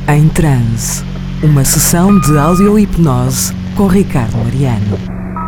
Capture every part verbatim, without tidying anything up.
Em Transe, uma sessão de audio-hipnose com Ricardo Mariano.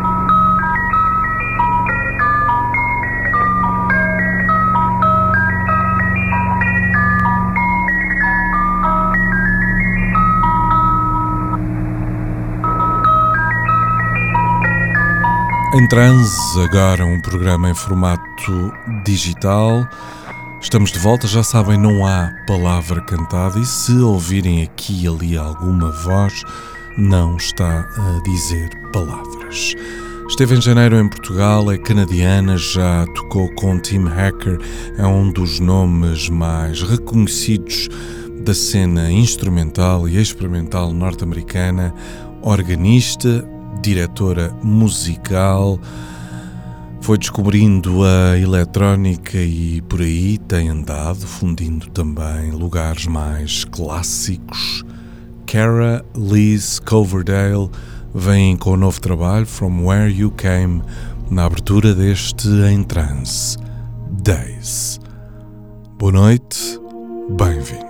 Em Transe, agora um programa em formato digital. Estamos de volta, já sabem, não há palavra cantada e se ouvirem aqui e ali alguma voz, não está a dizer palavras. Esteve em janeiro em Portugal, é canadiana, já tocou com Tim Hacker, é um dos nomes mais reconhecidos da cena instrumental e experimental norte-americana, organista, diretora musical. Foi descobrindo a eletrónica e por aí tem andado, fundindo também lugares mais clássicos. Cara Liz Coverdale vem com o novo trabalho From Where You Came na abertura deste Em Transe Days. Boa noite, bem-vindos.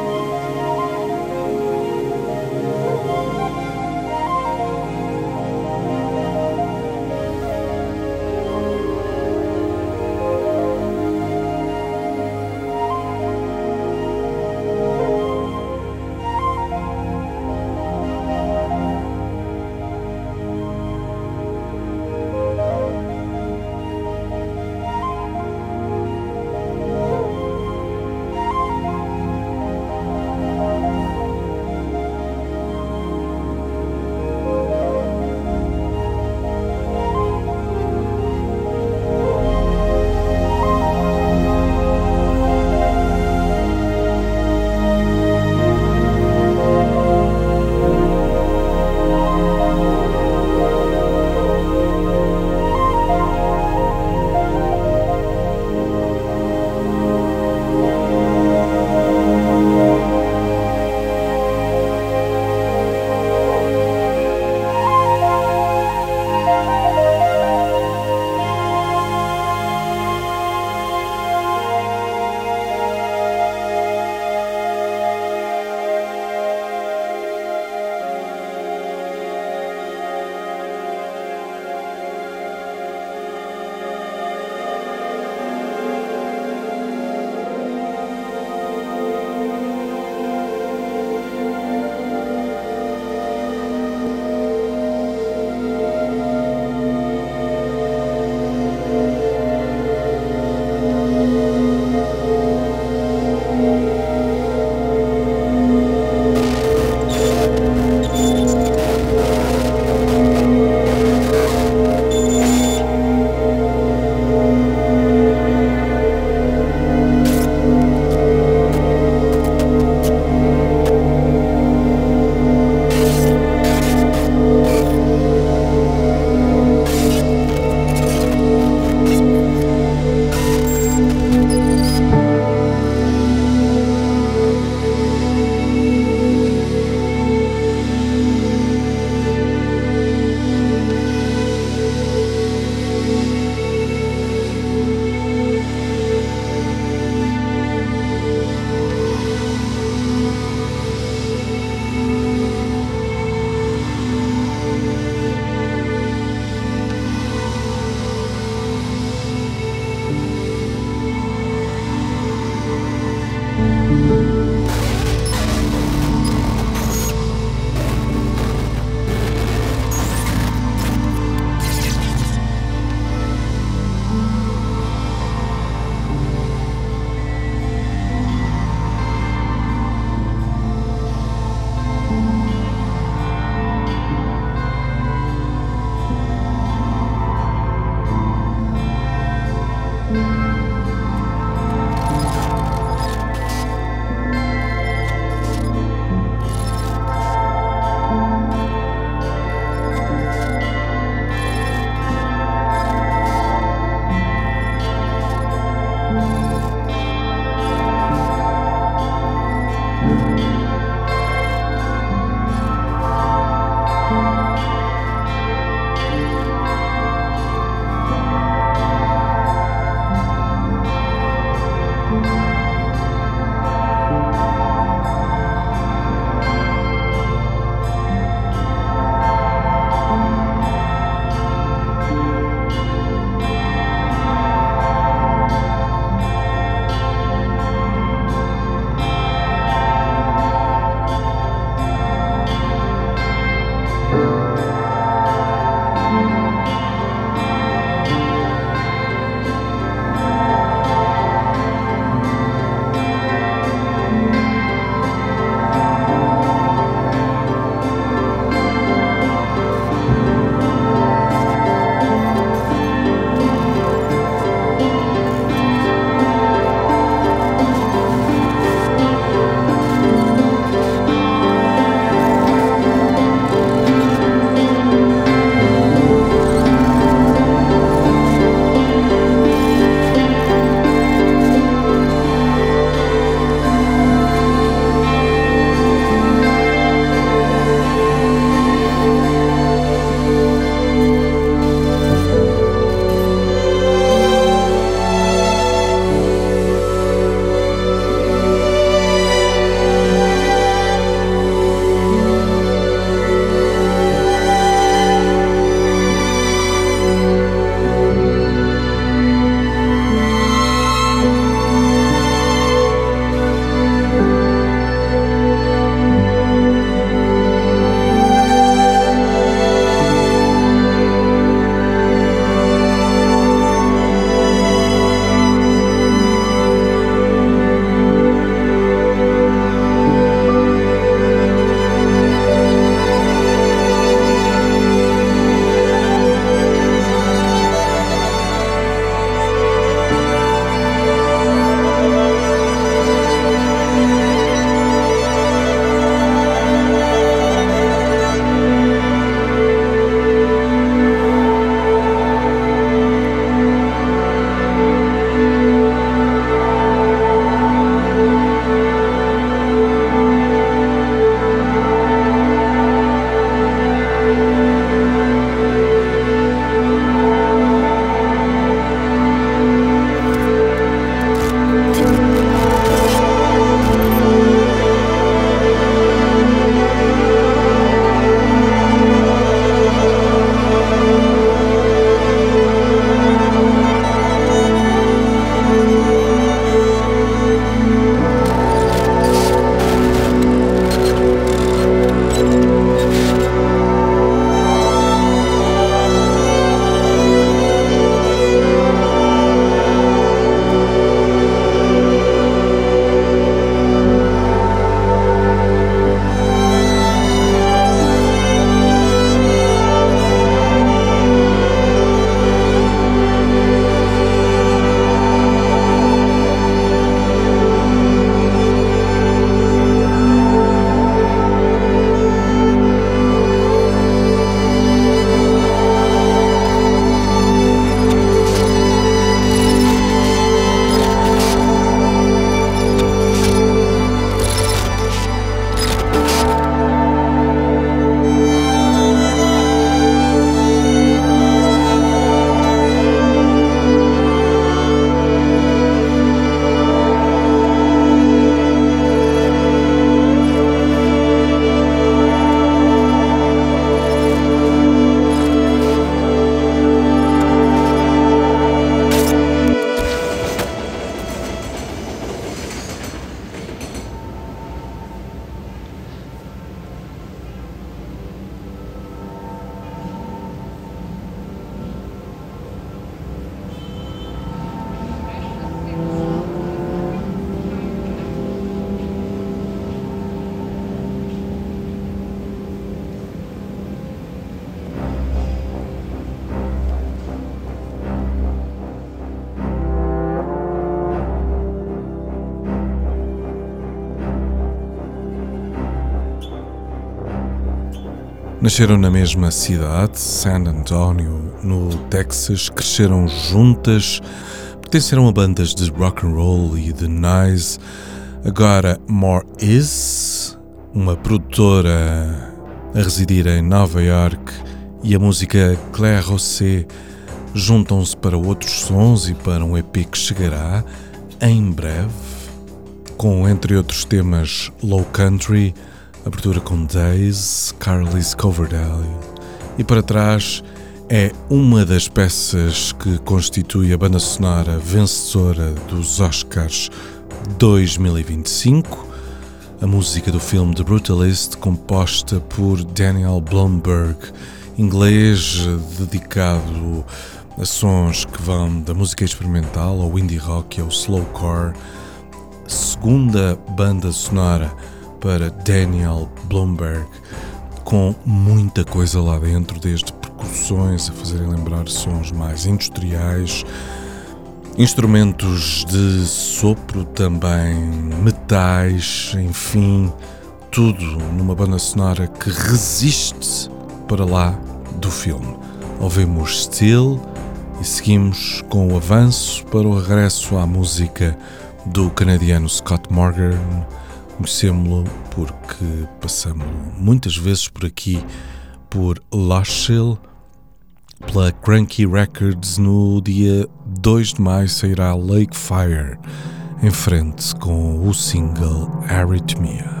Nasceram na mesma cidade, San Antonio, no Texas, cresceram juntas, pertenceram a bandas de rock and roll e de noise. Agora More Is, uma produtora a residir em Nova York, e a música Claire Rosset juntam-se para outros sons e para um E P que chegará em breve, com entre outros temas Low Country, abertura com Days, Carly Coverdale, e para trás é uma das peças que constitui a banda sonora vencedora dos Oscars dois mil e vinte e cinco, a música do filme The Brutalist, composta por Daniel Blumberg, inglês dedicado a sons que vão da música experimental ao indie rock e ao slowcore. Segunda banda sonora para Daniel Blumberg, com muita coisa lá dentro, desde percussões a fazerem lembrar sons mais industriais, instrumentos de sopro também, metais, enfim, tudo numa banda sonora que resiste para lá do filme. Ouvimos Still e seguimos com o avanço para o regresso à música do canadiano Scott Morgan. Conhecemos-lo porque passamos muitas vezes por aqui, por Lost Hill, pela Cranky Records. No dia dois de maio sairá Lake Fire, em frente com o single Arrhythmia.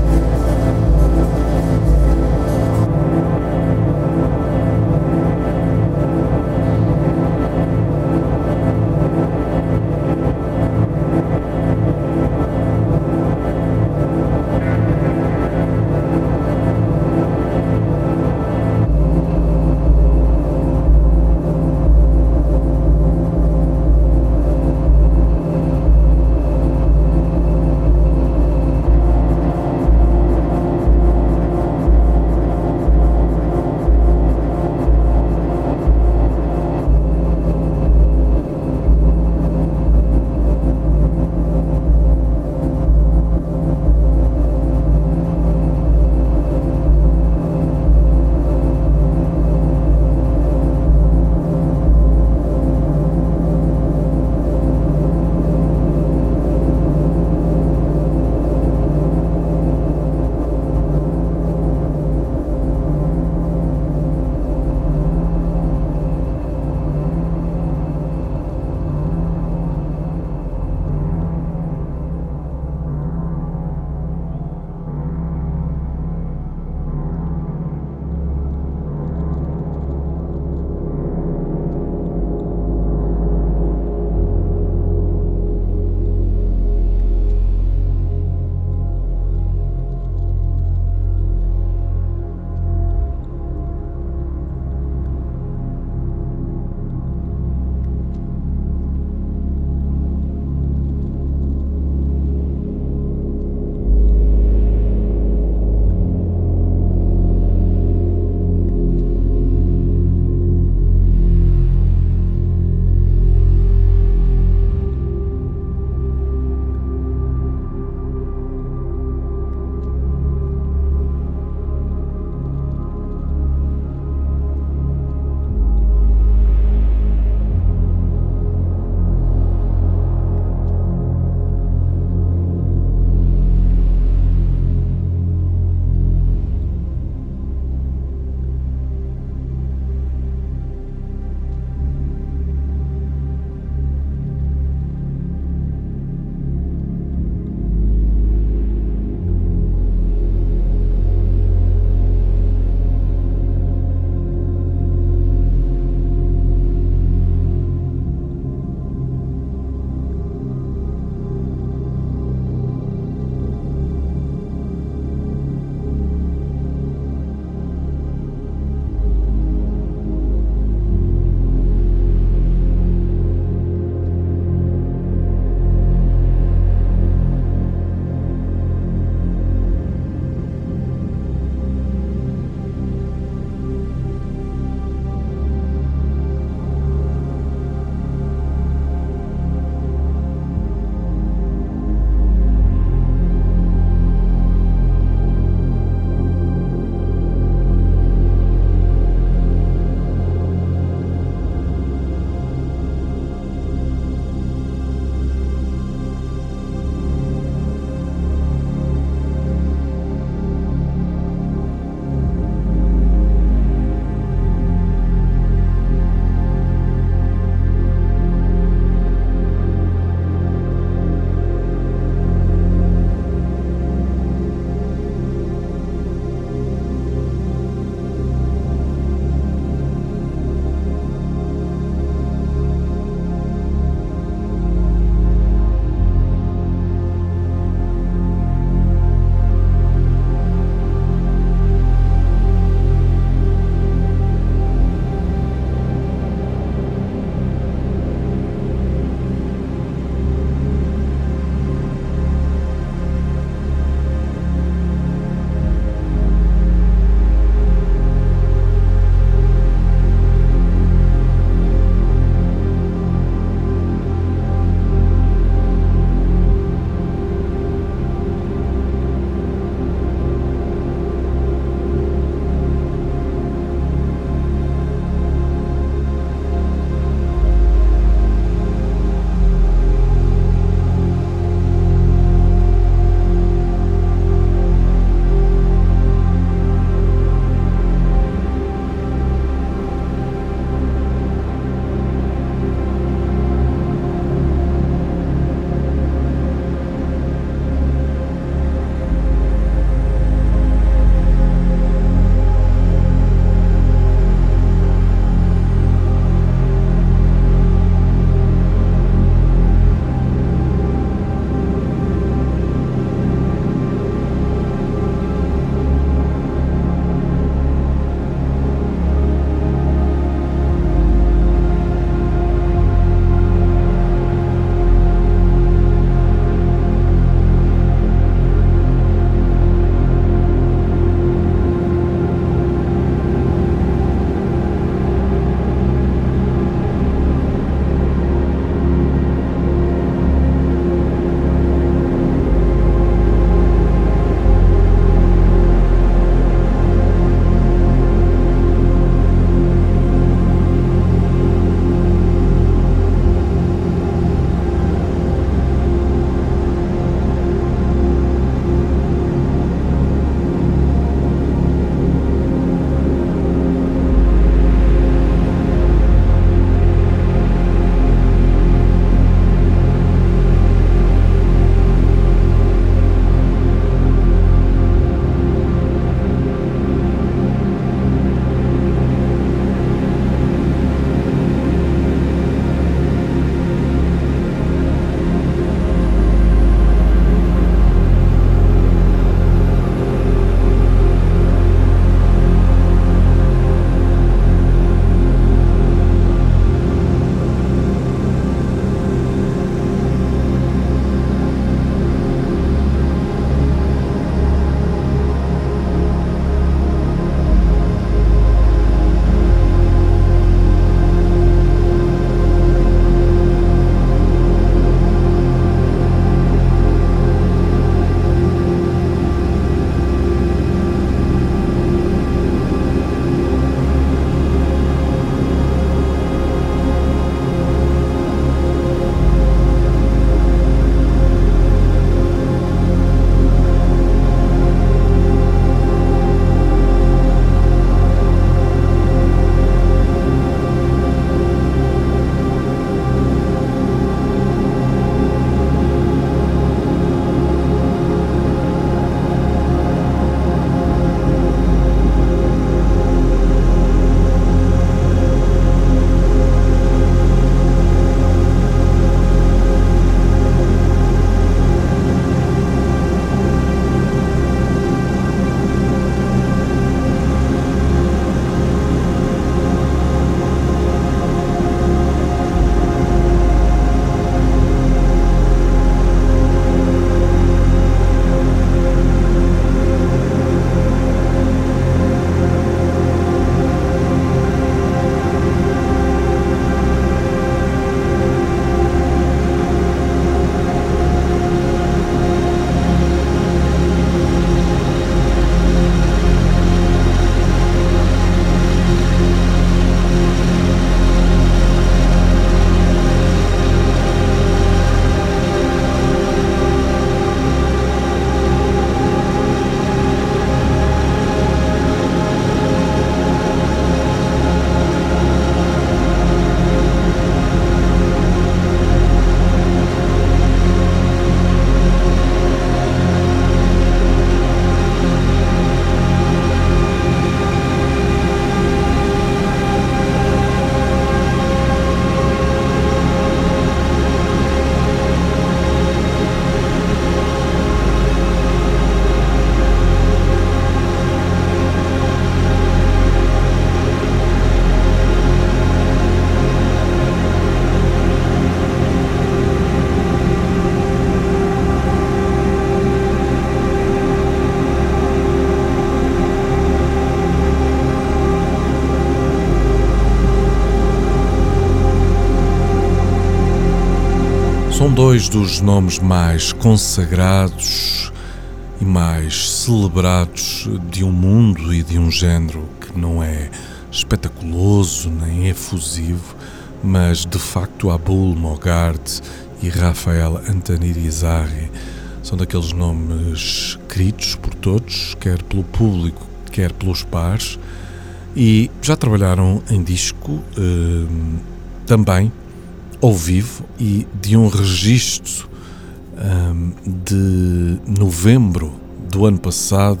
São dois dos nomes mais consagrados e mais celebrados de um mundo e de um género que não é espetaculoso nem efusivo, mas de facto Abul Mogard e Rafael Antonirizarre são daqueles nomes queridos por todos, quer pelo público, quer pelos pares, e já trabalharam em disco, eh, também ao vivo, e de um registro um, de novembro do ano passado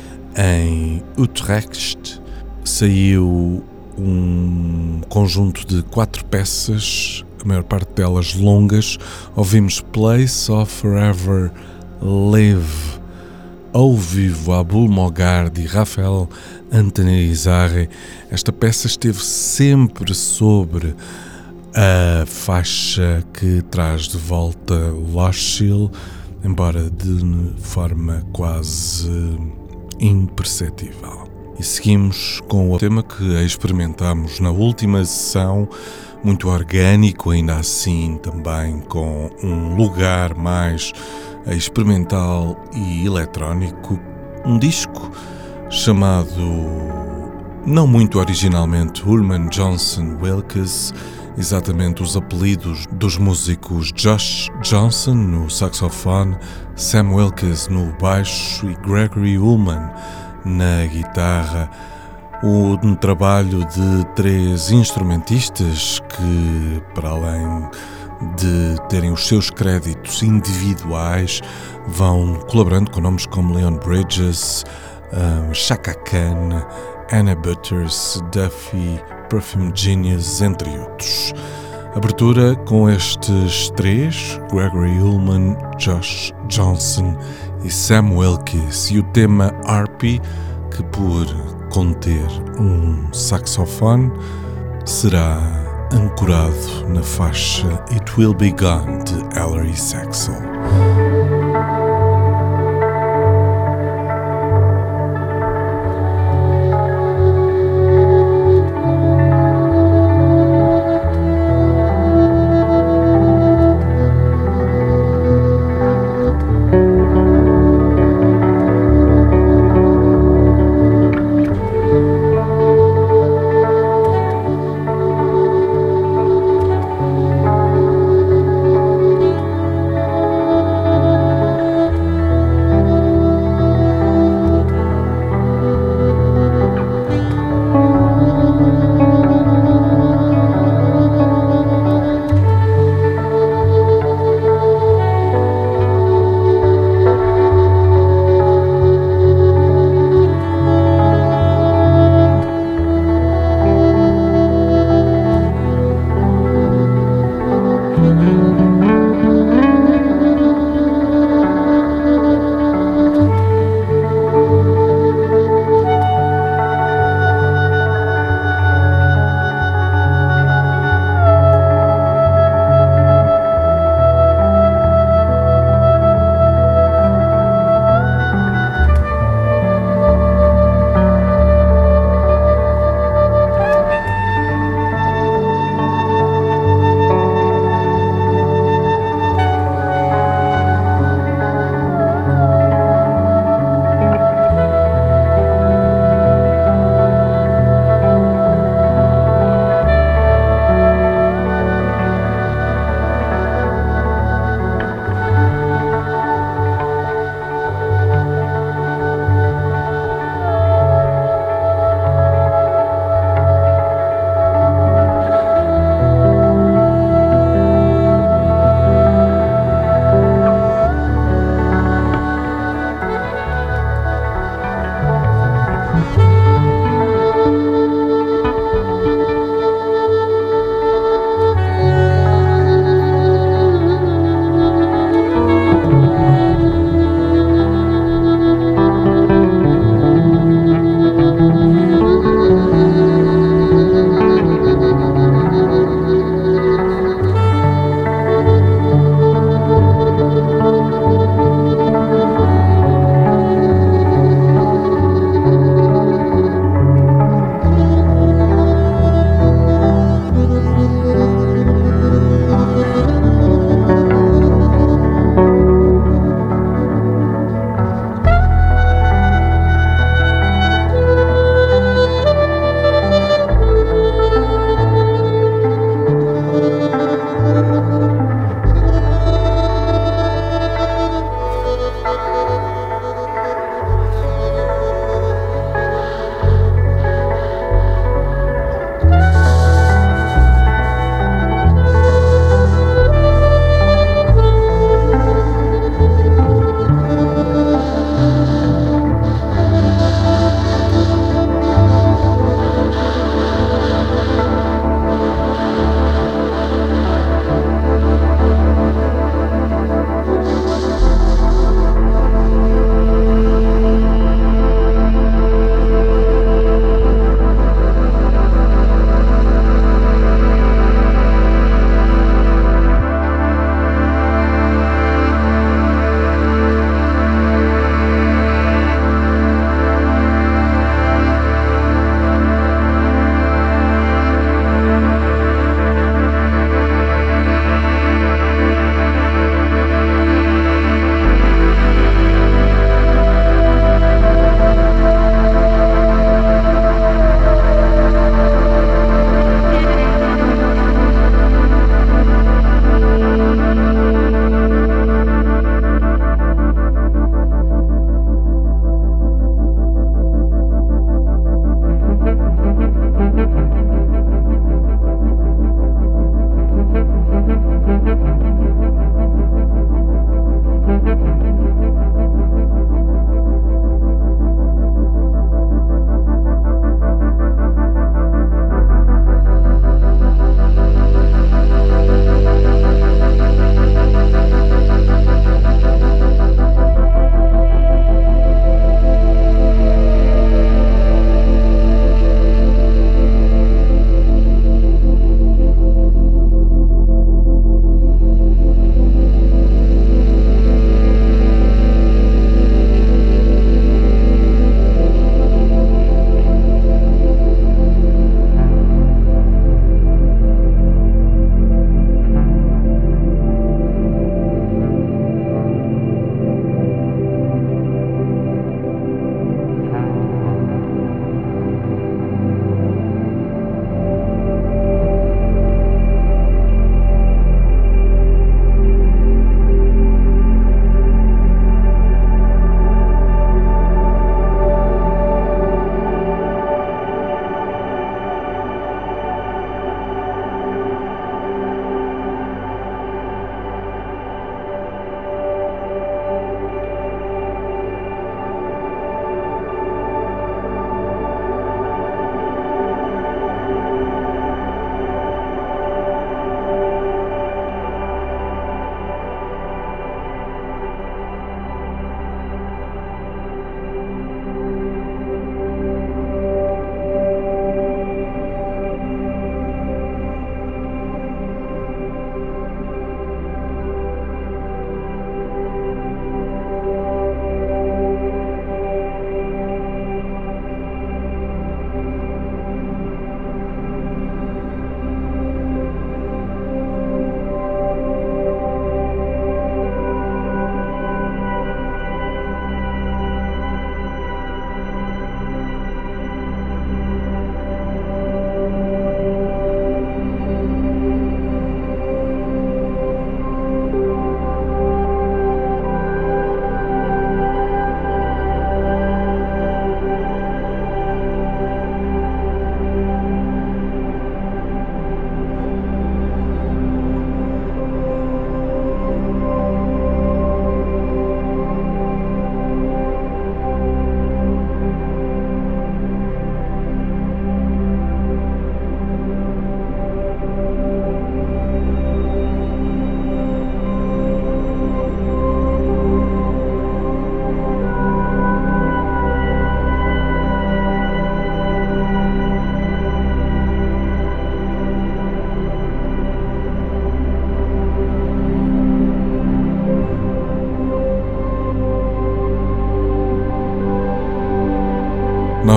em Utrecht saiu um conjunto de quatro peças, a maior parte delas longas. Ouvimos Place of Forever Live ao vivo, Abul Mogard e Rafael Antonirizarre. Esta peça esteve sempre sobre a faixa que traz de volta Lost Hill, embora de forma quase imperceptível. E seguimos com o tema que experimentámos na última sessão, muito orgânico, ainda assim também com um lugar mais experimental e eletrónico, um disco chamado, não muito originalmente, Ullman Johnson Wilkes, exatamente os apelidos dos músicos Josh Johnson no saxofone, Sam Wilkes no baixo e Gregory Ullman na guitarra. Um trabalho de três instrumentistas que, para além de terem os seus créditos individuais, vão colaborando com nomes como Leon Bridges, um, Chaka Khan, Anna Butters, Duffy, Perfume Genius, entre outros. Abertura com estes três, Gregory Ullman, Josh Johnson e Sam Wilkes, e o tema Harpy, que por conter um saxofone será ancorado na faixa It Will Be Gone de Ellery Saxel.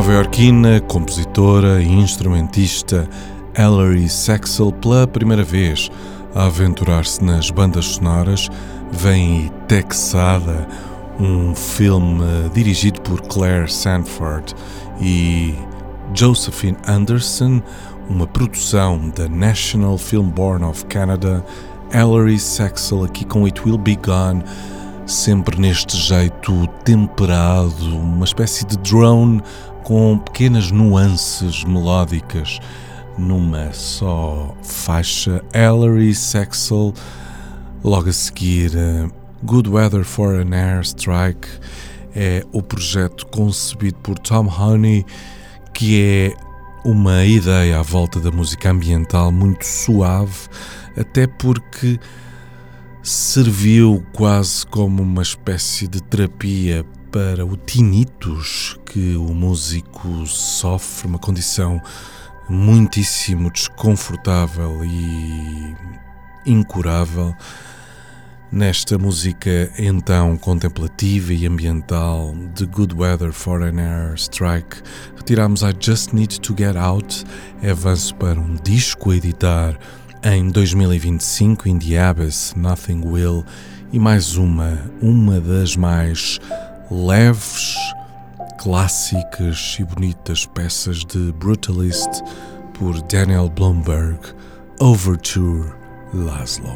nova-iorquina, compositora e instrumentista Ellery Sexel, pela primeira vez a aventurar-se nas bandas sonoras, vem Texada, um filme dirigido por Claire Sanford e Josephine Anderson, uma produção da National Film Board of Canada. Ellery Sexel aqui com It Will Be Gone, sempre neste jeito temperado, uma espécie de drone com pequenas nuances melódicas numa só faixa. Ellery Sexel, logo a seguir Good Weather for an Airstrike, é o projeto concebido por Tom Honey, que é uma ideia à volta da música ambiental muito suave, até porque serviu quase como uma espécie de terapia para o tinnitus que o músico sofre, uma condição muitíssimo desconfortável e incurável. Nesta música então contemplativa e ambiental de Good Weather for an Airstrike, retiramos I Just Need to Get Out, avanço para um disco a editar em dois mil e vinte e cinco, In the Abyss, Nothing Will, e mais uma, uma das mais leves, clássicas e bonitas peças de Brutalist por Daniel Blomberg, Overture Laszlo.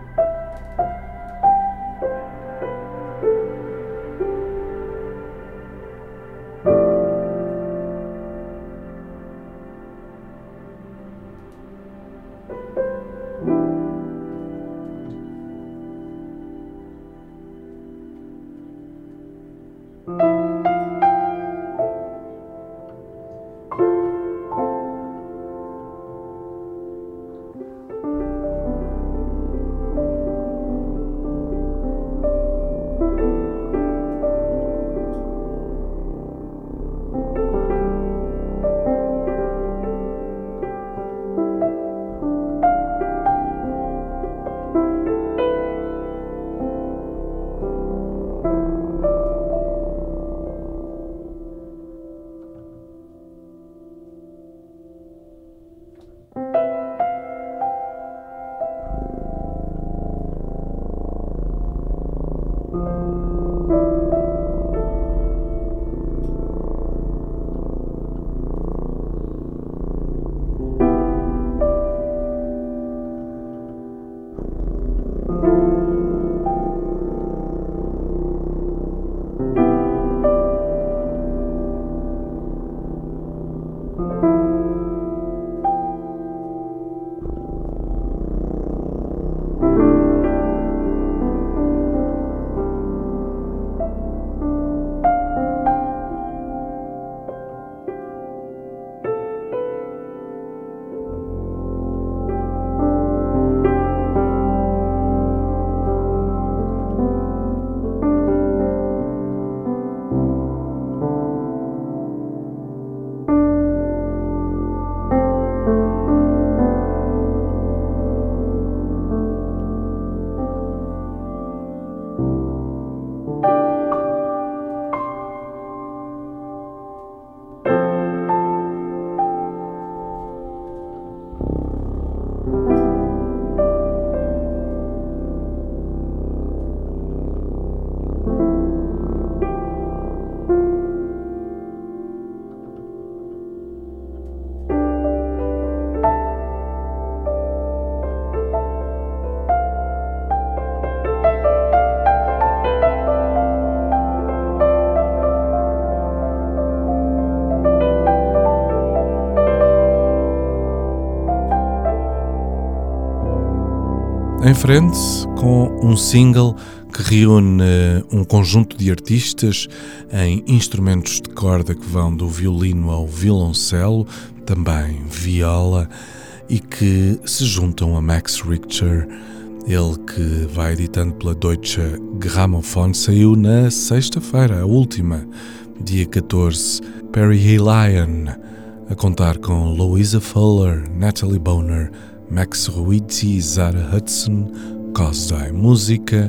Em frente, com um single que reúne um conjunto de artistas em instrumentos de corda que vão do violino ao violoncelo, também viola, e que se juntam a Max Richter, ele que vai editando pela Deutsche Grammophon. Saiu na sexta-feira, a última, dia catorze, Perihelion, a contar com Louisa Fuller, Natalie Boner, Max Ruizzi, Zara Hudson, Cosday, música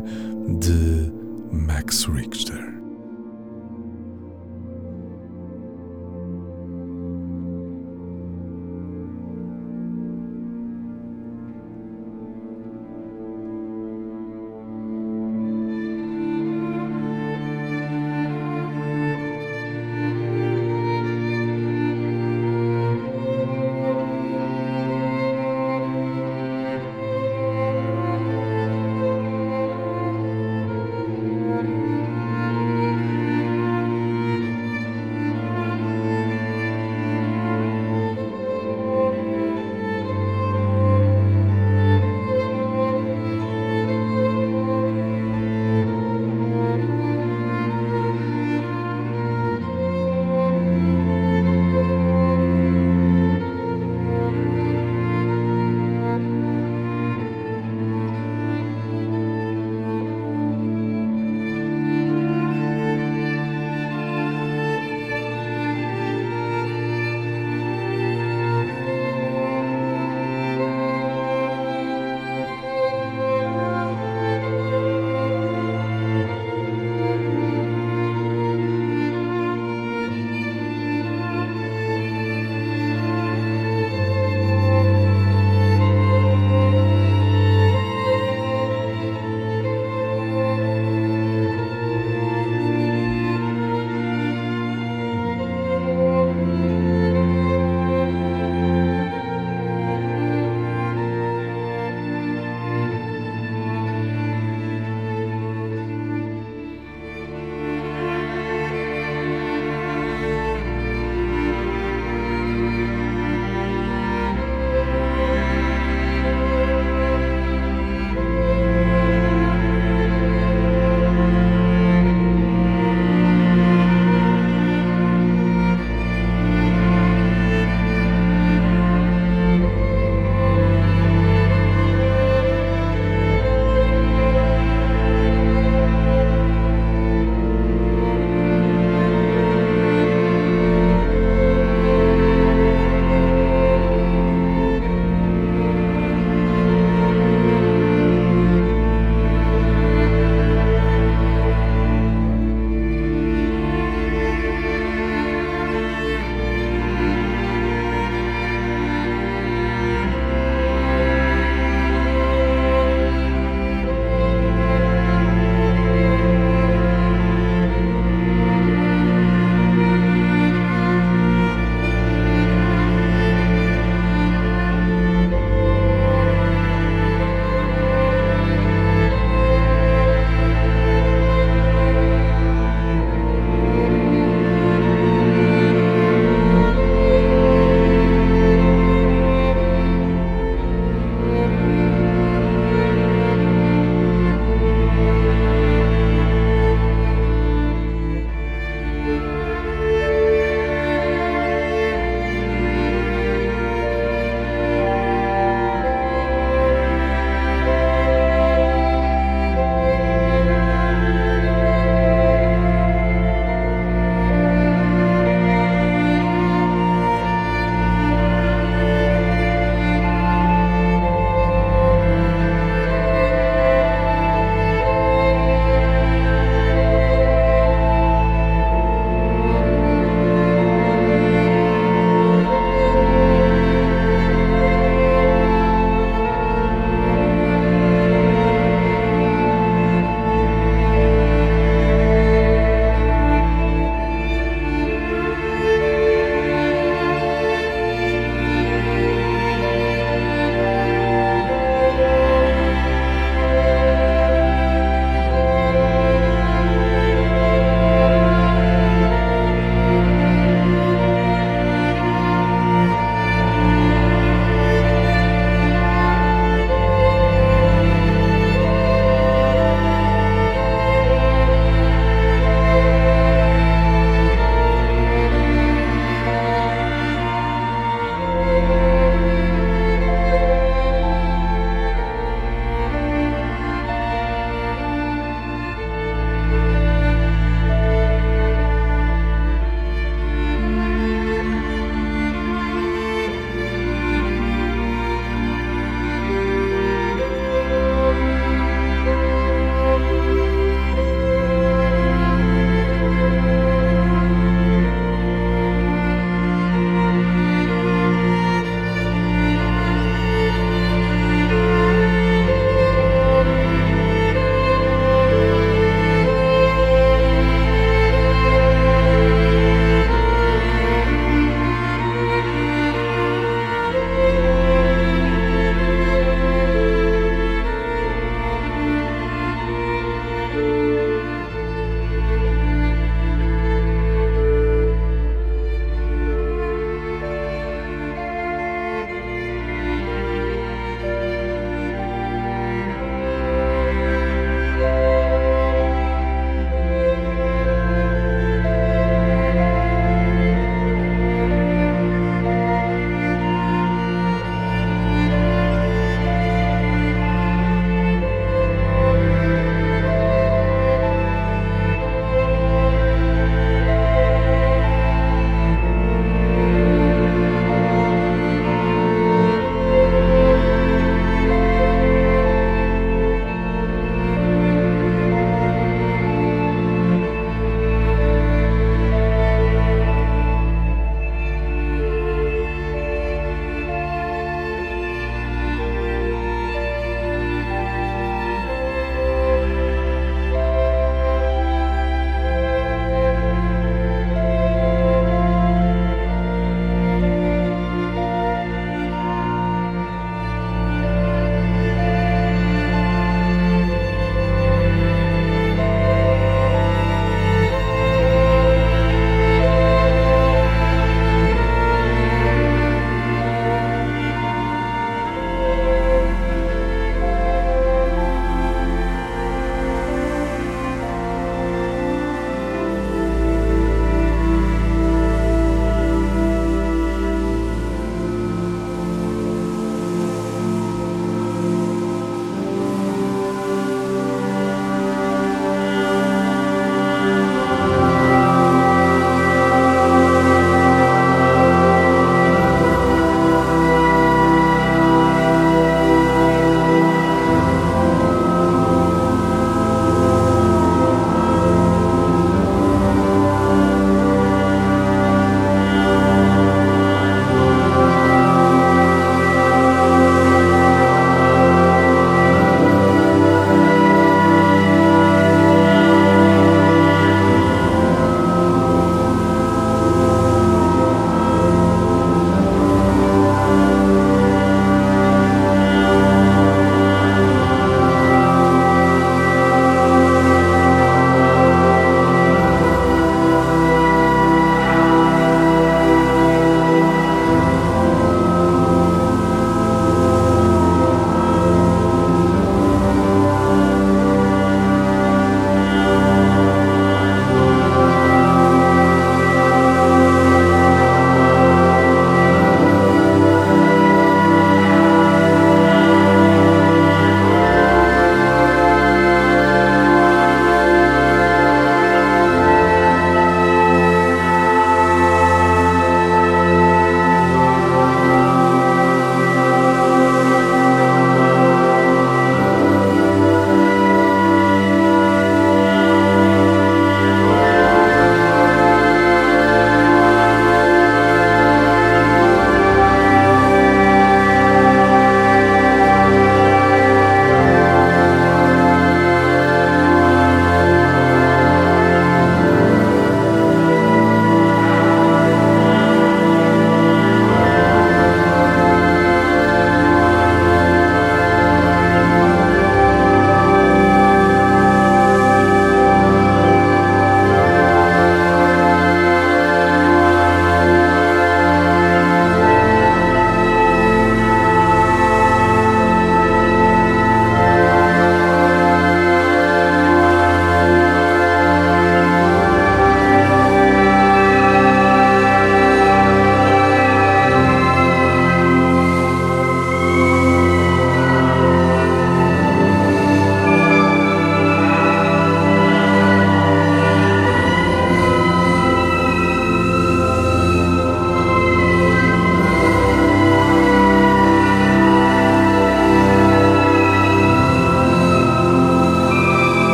de Max Richter.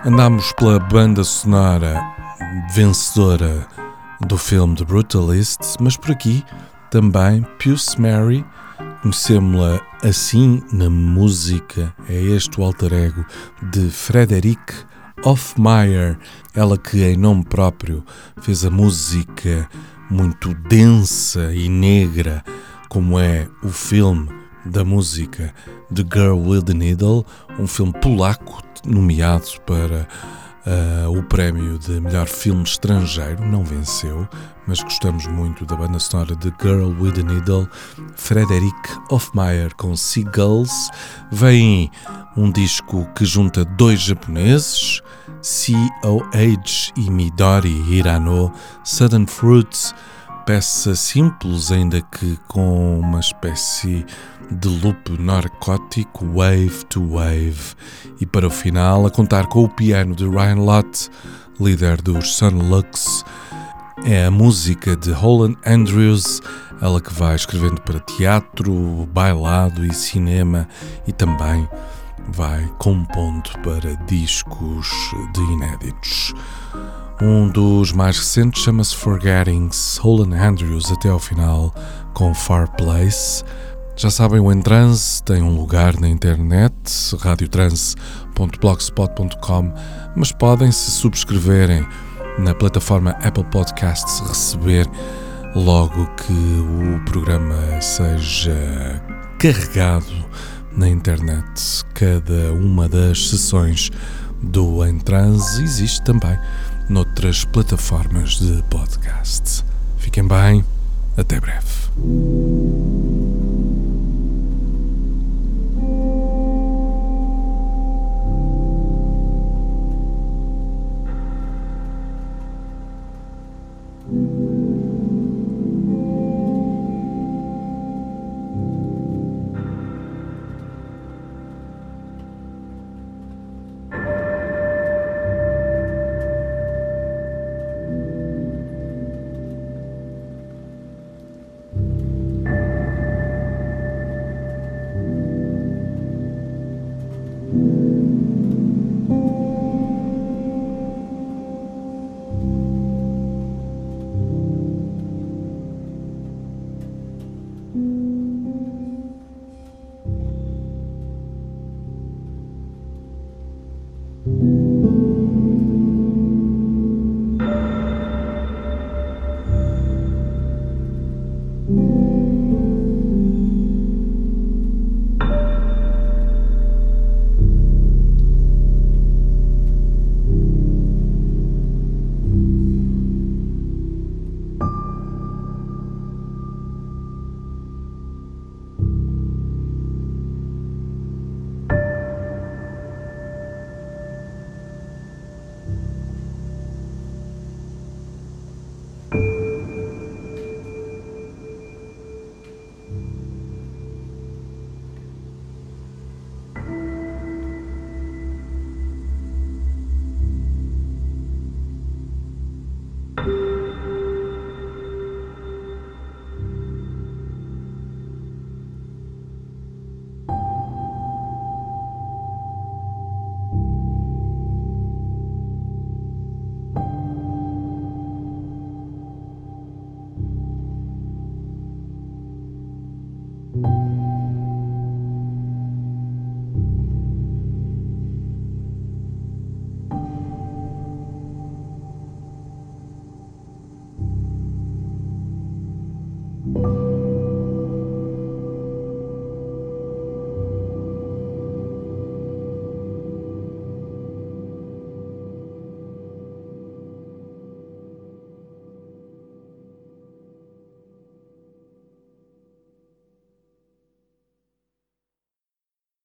Andámos pela banda sonora vencedora do filme The Brutalist, mas por aqui também Puce Mary, conhecemos-la assim na música, é este o alter ego de Frederic Hofmeyr, ela que em nome próprio fez a música muito densa e negra, como é o filme da música The Girl with the Needle, um filme polaco nomeado para uh, o prémio de melhor filme estrangeiro, não venceu, mas gostamos muito da banda sonora de Girl with the Needle. Frederic Hofmeyr com Seagulls. Vem um disco que junta dois japoneses, C O H e Midori Hirano, Sudden Fruits, peça simples, ainda que com uma espécie de loop narcótico, wave to wave. E para o final, a contar com o piano de Ryan Lott, líder dos Sunlux, é a música de Holland Andrews, ela que vai escrevendo para teatro, bailado e cinema, e também vai compondo para discos de inéditos. Um dos mais recentes chama-se Forgettings, Holland Andrews até ao final com Far Place. Já sabem, o Entrance tem um lugar na internet, radiotrance ponto blogspot ponto com, mas podem, se subscreverem na plataforma Apple Podcasts, receber logo que o programa seja carregado na internet. Cada uma das sessões do Entrance existe também noutras plataformas de podcast. Fiquem bem, até breve. you